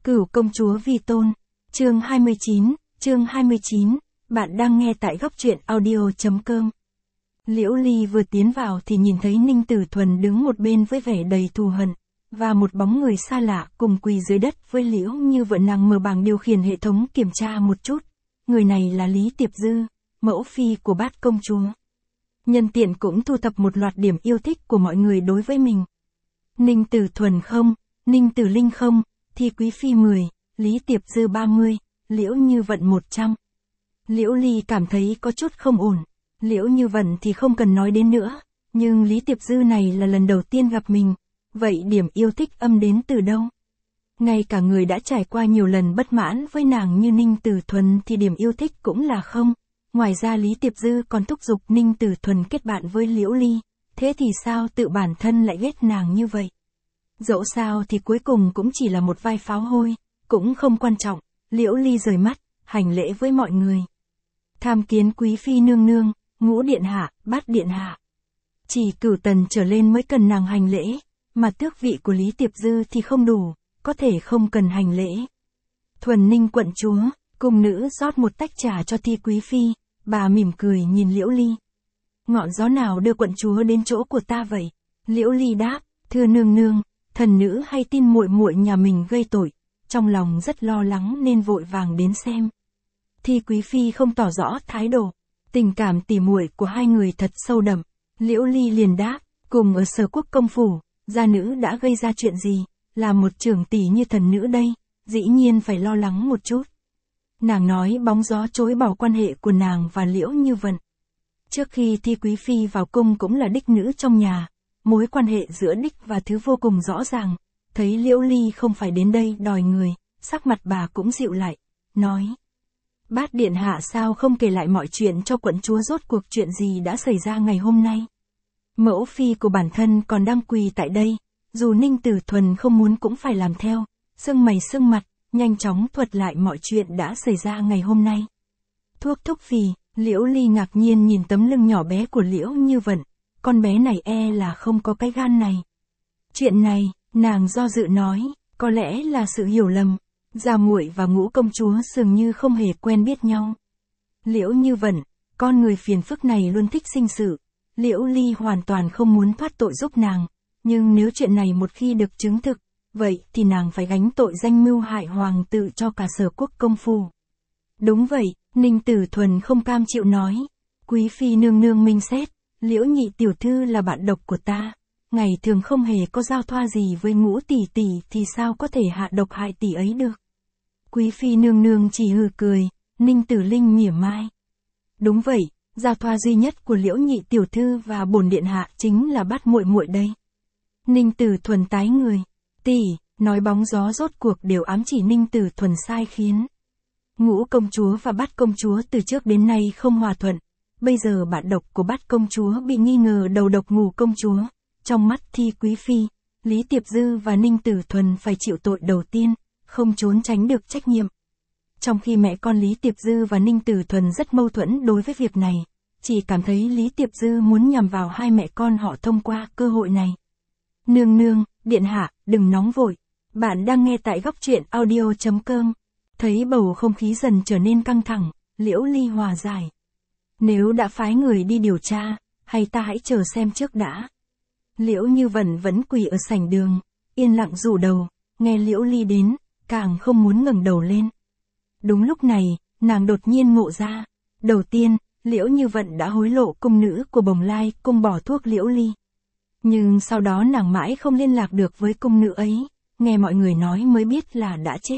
Cửu công chúa vi tôn. Chương 29, bạn đang nghe tại góc truyện audio.com. Liễu Ly vừa tiến vào thì nhìn thấy Ninh Tử Thuần đứng một bên với vẻ đầy thù hận, và một bóng người xa lạ cùng quỳ dưới đất với Liễu Như vợ nàng mở bảng điều khiển hệ thống kiểm tra một chút. Người này là Lý Tiệp Dư, mẫu phi của bát công chúa. Nhân tiện cũng thu thập một loạt điểm yêu thích của mọi người đối với mình. Ninh Tử Thuần không, Ninh Tử Linh không, Thi Quý Phi 10, Lý Tiệp Dư 30, Liễu Như Vận 100. Liễu Ly cảm thấy có chút không ổn. Liễu Như Vận thì không cần nói đến nữa, nhưng Lý Tiệp Dư này là lần đầu tiên gặp mình, vậy điểm yêu thích âm đến từ đâu? Ngay cả người đã trải qua nhiều lần bất mãn với nàng như Ninh Tử Thuần thì điểm yêu thích cũng là không. Ngoài ra Lý Tiệp Dư còn thúc giục Ninh Tử Thuần kết bạn với Liễu Ly, thế thì sao tự bản thân lại ghét nàng như vậy? Dẫu sao thì cuối cùng cũng chỉ là một vai pháo hôi, cũng không quan trọng. Liễu Ly rời mắt, hành lễ với mọi người. Tham kiến quý phi nương nương, ngũ điện hạ, bát điện hạ. Chỉ Cửu Tần trở lên mới cần nàng hành lễ, mà tước vị của Lý Tiệp Dư thì không đủ, có thể không cần hành lễ. Thuần Ninh quận chúa, cung nữ rót một tách trà cho Thi Quý Phi, bà mỉm cười nhìn Liễu Ly. Ngọn gió nào đưa quận chúa đến chỗ của ta vậy? Liễu Ly đáp, thưa nương nương, thần nữ hay tin muội muội nhà mình gây tội, trong lòng rất lo lắng nên vội vàng đến xem. Thi Quý Phi không tỏ rõ thái độ, tình cảm tỉ muội của hai người thật sâu đậm. Liễu Ly liền đáp, cùng ở Sở Quốc công phủ, gia nữ đã gây ra chuyện gì, là một trưởng tỷ như thần nữ đây, dĩ nhiên phải lo lắng một chút. Nàng nói bóng gió chối bỏ quan hệ của nàng và Liễu Như Vận. Trước khi Thi Quý Phi vào cung cũng là đích nữ trong nhà, mối quan hệ giữa đích và thứ vô cùng rõ ràng. Thấy Liễu Ly không phải đến đây đòi người, sắc mặt bà cũng dịu lại, nói. Bát điện hạ sao không kể lại mọi chuyện cho quận chúa, rốt cuộc chuyện gì đã xảy ra ngày hôm nay? Mẫu phi của bản thân còn đang quỳ tại đây, dù Ninh Tử Thuần không muốn cũng phải làm theo, sưng mày sưng mặt, nhanh chóng thuật lại mọi chuyện đã xảy ra ngày hôm nay. Thuốc thúc phì, Liễu Ly ngạc nhiên nhìn tấm lưng nhỏ bé của Liễu Như Vận, con bé này e là không có cái gan này. Chuyện này, nàng do dự nói, có lẽ là sự hiểu lầm, gia muội và ngũ công chúa dường như không hề quen biết nhau. Liễu Như Vận, con người phiền phức này luôn thích sinh sự, Liễu Ly hoàn toàn không muốn thoát tội giúp nàng, nhưng nếu chuyện này một khi được chứng thực, vậy thì nàng phải gánh tội danh mưu hại hoàng tử cho cả Sở Quốc công phủ. Đúng vậy, Ninh Tử Thuần không cam chịu nói, quý phi nương nương minh xét, Liễu nhị tiểu thư là bạn độc của ta, ngày thường không hề có giao thoa gì với ngũ tỷ tỷ thì sao có thể hạ độc hại tỷ ấy được. Quý phi nương nương chỉ hừ cười, Ninh Tử Linh mỉa mai. Đúng vậy, giao thoa duy nhất của Liễu nhị tiểu thư và bổn điện hạ chính là bát muội muội đây. Ninh Tử Thuần tái người, tỷ, nói bóng gió rốt cuộc đều ám chỉ Ninh Tử Thuần sai khiến. Ngũ công chúa và bát công chúa từ trước đến nay không hòa thuận, bây giờ bạn độc của bát công chúa bị nghi ngờ đầu độc ngũ công chúa, trong mắt Thi Quý Phi, Lý Tiệp Dư và Ninh Tử Thuần phải chịu tội đầu tiên, không trốn tránh được trách nhiệm. Trong khi mẹ con Lý Tiệp Dư và Ninh Tử Thuần rất mâu thuẫn đối với việc này, chỉ cảm thấy Lý Tiệp Dư muốn nhằm vào hai mẹ con họ thông qua cơ hội này. Nương nương, điện hạ, đừng nóng vội, bạn đang nghe tại góc truyện audio.com. Thấy bầu không khí dần trở nên căng thẳng, Liễu Ly hòa giải. Nếu đã phái người đi điều tra, hay ta hãy chờ xem trước đã. Liễu Như Vận vẫn quỳ ở sảnh đường, yên lặng rủ đầu, nghe Liễu Ly đến, càng không muốn ngẩng đầu lên. Đúng lúc này, nàng đột nhiên ngộ ra. Đầu tiên, Liễu Như Vận đã hối lộ cung nữ của Bồng Lai cung bỏ thuốc Liễu Ly. Nhưng sau đó nàng mãi không liên lạc được với cung nữ ấy, nghe mọi người nói mới biết là đã chết.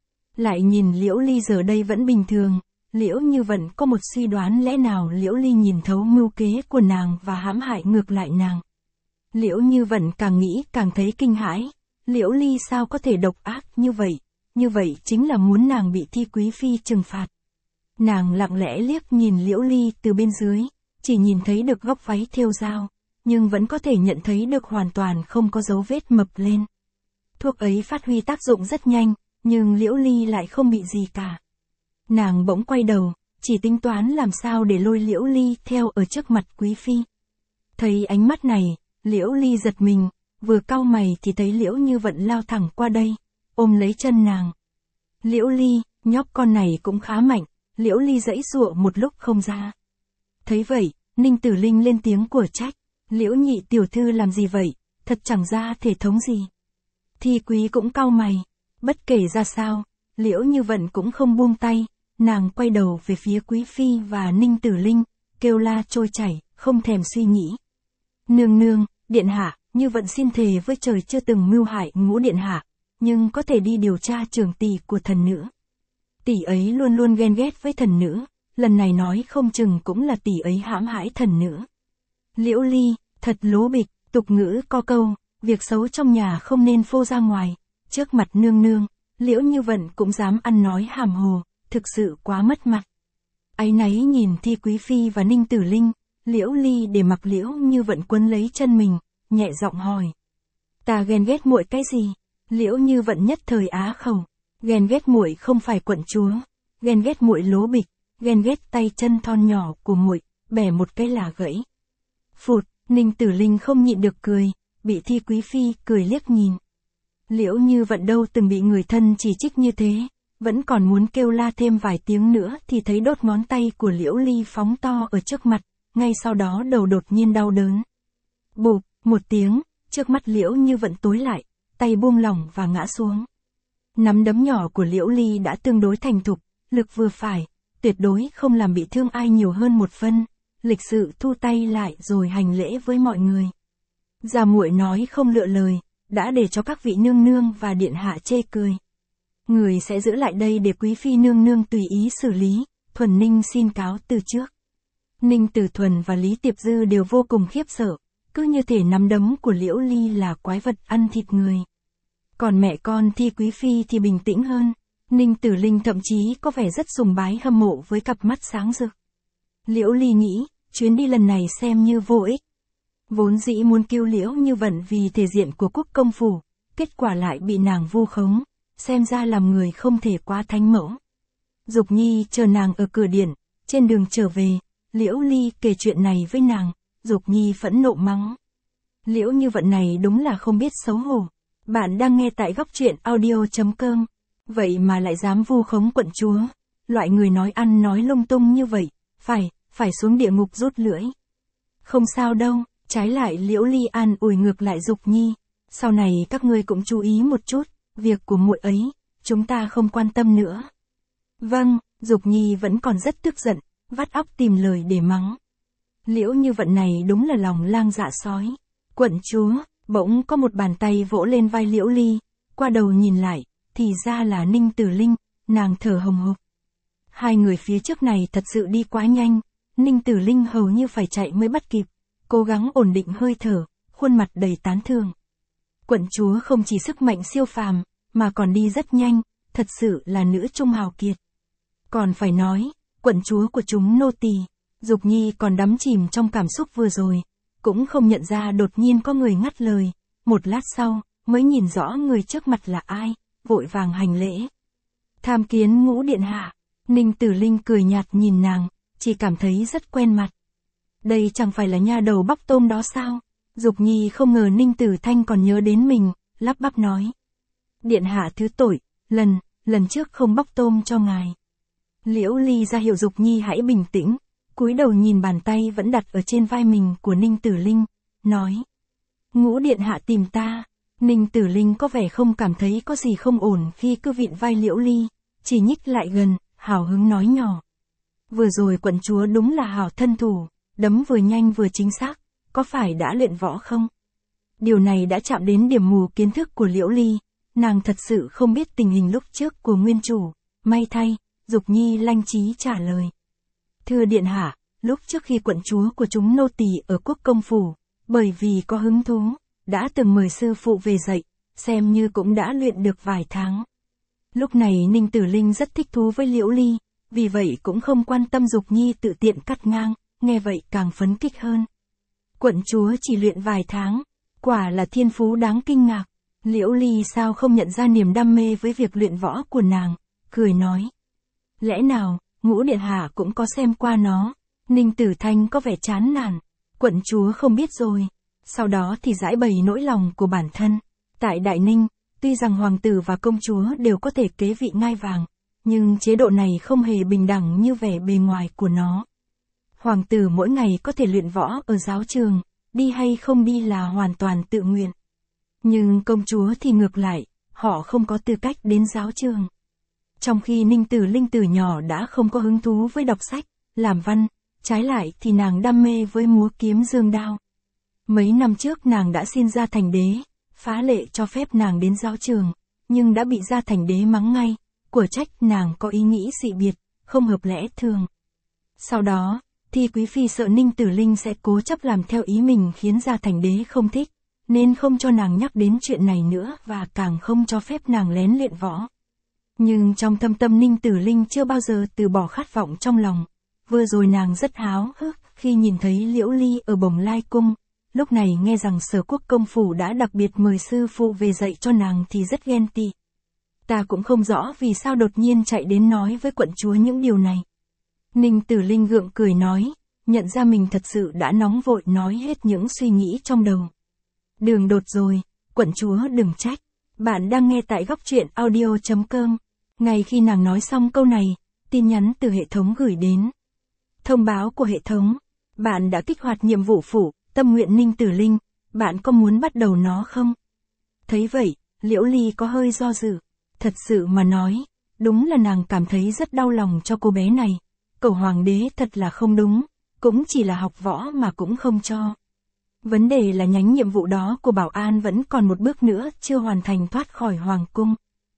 Lại nhìn Liễu Ly giờ đây vẫn bình thường, Liễu Như Vận có một suy đoán lẽ nào Liễu Ly nhìn thấu mưu kế của nàng và hãm hại ngược lại nàng. Liễu Như Vận càng nghĩ càng thấy kinh hãi, Liễu Ly sao có thể độc ác như vậy chính là muốn nàng bị Thi Quý Phi trừng phạt. Nàng lặng lẽ liếc nhìn Liễu Ly từ bên dưới, chỉ nhìn thấy được góc váy thêu dao, nhưng vẫn có thể nhận thấy được hoàn toàn không có dấu vết mập lên. Thuốc ấy phát huy tác dụng rất nhanh, nhưng Liễu Ly lại không bị gì cả. Nàng bỗng quay đầu, chỉ tính toán làm sao để lôi Liễu Ly theo ở trước mặt quý phi. Thấy ánh mắt này, Liễu Ly giật mình, vừa cau mày thì thấy Liễu Như Vận lao thẳng qua đây, ôm lấy chân nàng. Liễu Ly, nhóc con này cũng khá mạnh, Liễu Ly giãy giụa một lúc không ra. Thấy vậy, Ninh Tử Linh lên tiếng của trách. Liễu nhị tiểu thư làm gì vậy, thật chẳng ra thể thống gì. Thi Quý cũng cau mày. Bất kể ra sao, Liễu Như Vận cũng không buông tay, nàng quay đầu về phía Quý Phi và Ninh Tử Linh, kêu la trôi chảy, không thèm suy nghĩ. Nương nương, điện hạ, Như Vận xin thề với trời chưa từng mưu hại Ngũ điện hạ, nhưng có thể đi điều tra trưởng tỷ của thần nữ. Tỷ ấy luôn luôn ghen ghét với thần nữ, lần này nói không chừng cũng là tỷ ấy hãm hại thần nữ. Liễu Ly, thật lố bịch, tục ngữ có câu, việc xấu trong nhà không nên phô ra ngoài, trước mặt nương nương, Liễu Như Vận cũng dám ăn nói hàm hồ, thực sự quá mất mặt. Áy náy nhìn Thi Quý Phi và Ninh Tử Linh, Liễu Ly để mặc Liễu Như Vận quấn lấy chân mình, nhẹ giọng hỏi. Ta ghen ghét muội cái gì? Liễu Như Vận nhất thời á khẩu, ghen ghét muội không phải quận chúa, ghen ghét muội lố bịch, ghen ghét tay chân thon nhỏ của muội, bẻ một cái là gãy. Phụt, Ninh Tử Linh không nhịn được cười, bị Thi Quý Phi cười liếc nhìn. Liễu Như Vận đâu từng bị người thân chỉ trích như thế, vẫn còn muốn kêu la thêm vài tiếng nữa thì thấy đốt ngón tay của Liễu Ly phóng to ở trước mặt, ngay sau đó đầu đột nhiên đau đớn. Bụp, một tiếng, trước mắt Liễu Như Vận tối lại, tay buông lỏng và ngã xuống. Nắm đấm nhỏ của Liễu Ly đã tương đối thành thục, lực vừa phải, tuyệt đối không làm bị thương ai nhiều hơn một phân, lịch sự thu tay lại rồi hành lễ với mọi người. Gia muội nói không lựa lời, đã để cho các vị nương nương và điện hạ chê cười. Người sẽ giữ lại đây để Quý Phi nương nương tùy ý xử lý, Thuần Ninh xin cáo từ trước. Ninh Tử Thuần và Lý Tiệp Dư đều vô cùng khiếp sợ, cứ như thể nắm đấm của Liễu Ly là quái vật ăn thịt người. Còn mẹ con Thi Quý Phi thì bình tĩnh hơn, Ninh Tử Linh thậm chí có vẻ rất sùng bái hâm mộ với cặp mắt sáng rực. Liễu Ly nghĩ, chuyến đi lần này xem như vô ích. Vốn dĩ muốn cứu Liễu Như Vận vì thể diện của quốc công phủ, kết quả lại bị nàng vu khống, xem ra làm người không thể quá thánh mẫu. Dục Nhi chờ nàng ở cửa điện, trên đường trở về, Liễu Ly kể chuyện này với nàng, Dục Nhi phẫn nộ mắng. Liễu Như Vận này đúng là không biết xấu hổ. Bạn đang nghe tại góc truyện audio.com, vậy mà lại dám vu khống quận chúa, loại người nói ăn nói lung tung như vậy, phải xuống địa ngục rút lưỡi. Không sao đâu, trái lại Liễu Ly an ủi ngược lại Dục Nhi, sau này các ngươi cũng chú ý một chút, việc của muội ấy, chúng ta không quan tâm nữa. Vâng, Dục Nhi vẫn còn rất tức giận, vắt óc tìm lời để mắng. Liễu Như Vận này đúng là lòng lang dạ sói. Quận chúa, bỗng có một bàn tay vỗ lên vai Liễu Ly, qua đầu nhìn lại, thì ra là Ninh Tử Linh, nàng thở hồng hộc. Hai người phía trước này thật sự đi quá nhanh, Ninh Tử Linh hầu như phải chạy mới bắt kịp, cố gắng ổn định hơi thở, khuôn mặt đầy tán thưởng. Quận chúa không chỉ sức mạnh siêu phàm, mà còn đi rất nhanh, thật sự là nữ trung hào kiệt. Còn phải nói, quận chúa của chúng nô tỳ. Dục Nhi còn đắm chìm trong cảm xúc vừa rồi, cũng không nhận ra đột nhiên có người ngắt lời, một lát sau, mới nhìn rõ người trước mặt là ai, vội vàng hành lễ. Tham kiến Ngũ điện hạ. Ninh Tử Linh cười nhạt nhìn nàng, chỉ cảm thấy rất quen mặt. Đây chẳng phải là nha đầu bóc tôm đó sao? Dục Nhi không ngờ Ninh Tử Thanh còn nhớ đến mình, lắp bắp nói. Điện hạ thứ tội, lần trước không bóc tôm cho ngài. Liễu Ly ra hiệu Dục Nhi hãy bình tĩnh, cúi đầu nhìn bàn tay vẫn đặt ở trên vai mình của Ninh Tử Linh, nói. Ngũ điện hạ tìm ta. Ninh Tử Linh có vẻ không cảm thấy có gì không ổn khi cứ vịn vai Liễu Ly, chỉ nhích lại gần, hào hứng nói nhỏ. Vừa rồi quận chúa đúng là hảo thân thủ, đấm vừa nhanh vừa chính xác, có phải đã luyện võ không? Điều này đã chạm đến điểm mù kiến thức của Liễu Ly, nàng thật sự không biết tình hình lúc trước của nguyên chủ, may thay, Dục Nhi lanh trí trả lời. Thưa điện hạ, lúc trước khi quận chúa của chúng nô tỳ ở quốc công phủ, bởi vì có hứng thú, đã từng mời sư phụ về dạy, xem như cũng đã luyện được vài tháng. Lúc này Ninh Tử Linh rất thích thú với Liễu Ly, vì vậy cũng không quan tâm Dục Nhi tự tiện cắt ngang, nghe vậy càng phấn kích hơn. Quận chúa chỉ luyện vài tháng, quả là thiên phú đáng kinh ngạc. Liễu Ly sao không nhận ra niềm đam mê với việc luyện võ của nàng, cười nói. Lẽ nào, Ngũ điện hạ cũng có xem qua nó? Ninh Tử Thanh có vẻ chán nản, quận chúa không biết rồi. Sau đó thì giải bày nỗi lòng của bản thân. Tại Đại Ninh, Tuy rằng hoàng tử và công chúa đều có thể kế vị ngai vàng, nhưng chế độ này không hề bình đẳng như vẻ bề ngoài của nó. Hoàng tử mỗi ngày có thể luyện võ ở giáo trường, đi hay không đi là hoàn toàn tự nguyện. Nhưng công chúa thì ngược lại, họ không có tư cách đến giáo trường. Trong khi Ninh Tử Linh từ nhỏ đã không có hứng thú với đọc sách, làm văn, trái lại thì nàng đam mê với múa kiếm dương đao. Mấy năm trước nàng đã xin Gia Thành Đế, phá lệ cho phép nàng đến giáo trường, nhưng đã bị Gia Thành Đế mắng ngay, của trách nàng có ý nghĩ dị biệt, không hợp lẽ thường. Sau đó, Thi Quý Phi sợ Ninh Tử Linh sẽ cố chấp làm theo ý mình khiến Gia Thành Đế không thích, nên không cho nàng nhắc đến chuyện này nữa và càng không cho phép nàng lén luyện võ. Nhưng trong thâm tâm Ninh Tử Linh chưa bao giờ từ bỏ khát vọng trong lòng. Vừa rồi nàng rất háo hức khi nhìn thấy Liễu Ly ở Bồng Lai Cung, lúc này nghe rằng Sở Quốc công phủ đã đặc biệt mời sư phụ về dạy cho nàng thì rất ghen tị. Ta cũng không rõ vì sao đột nhiên chạy đến nói với quận chúa những điều này. Ninh Tử Linh gượng cười nói, nhận ra mình thật sự đã nóng vội nói hết những suy nghĩ trong đầu. Đường đột rồi, quận chúa đừng trách. Bạn đang nghe tại góc truyện audio.com. Ngay khi nàng nói xong câu này, tin nhắn từ hệ thống gửi đến. Thông báo của hệ thống. Bạn đã kích hoạt nhiệm vụ phủ, tâm nguyện Ninh Tử Linh, bạn có muốn bắt đầu nó không? Thấy vậy, Liễu Ly có hơi do dự. Thật sự mà nói, đúng là nàng cảm thấy rất đau lòng cho cô bé này. Cầu hoàng đế thật là không đúng, cũng chỉ là học võ mà cũng không cho. Vấn đề là nhánh nhiệm vụ đó của Bảo An vẫn còn một bước nữa chưa hoàn thành thoát khỏi hoàng cung.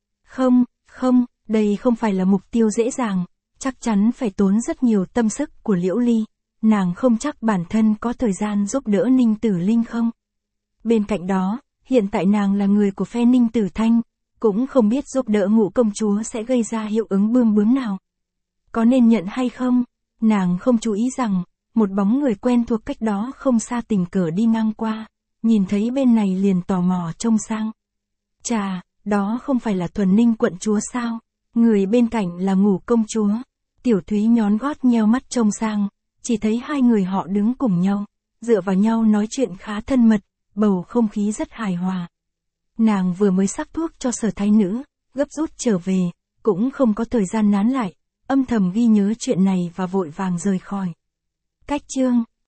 Không, đây không phải là mục tiêu dễ dàng, chắc chắn phải tốn rất nhiều tâm sức của Liễu Ly. Nàng không chắc bản thân có thời gian giúp đỡ Ninh Tử Linh không. Bên cạnh đó, hiện tại nàng là người của phe Ninh Tử Thanh, cũng không biết giúp đỡ Ngũ công chúa sẽ gây ra hiệu ứng bươm bướm nào. Có nên nhận hay không? Nàng không chú ý rằng, một bóng người quen thuộc cách đó không xa tình cờ đi ngang qua, nhìn thấy bên này liền tò mò trông sang. Chà, đó không phải là Thuần Ninh quận chúa sao? Người bên cạnh là Ngũ công chúa. Tiểu Thúy nhón gót nheo mắt trông sang, chỉ thấy hai người họ đứng cùng nhau, dựa vào nhau nói chuyện khá thân mật, bầu không khí rất hài hòa. Nàng vừa mới sắc thuốc cho Sở thái nữ, gấp rút trở về, cũng không có thời gian nán lại, âm thầm ghi nhớ chuyện này và vội vàng rời khỏi. Cách chương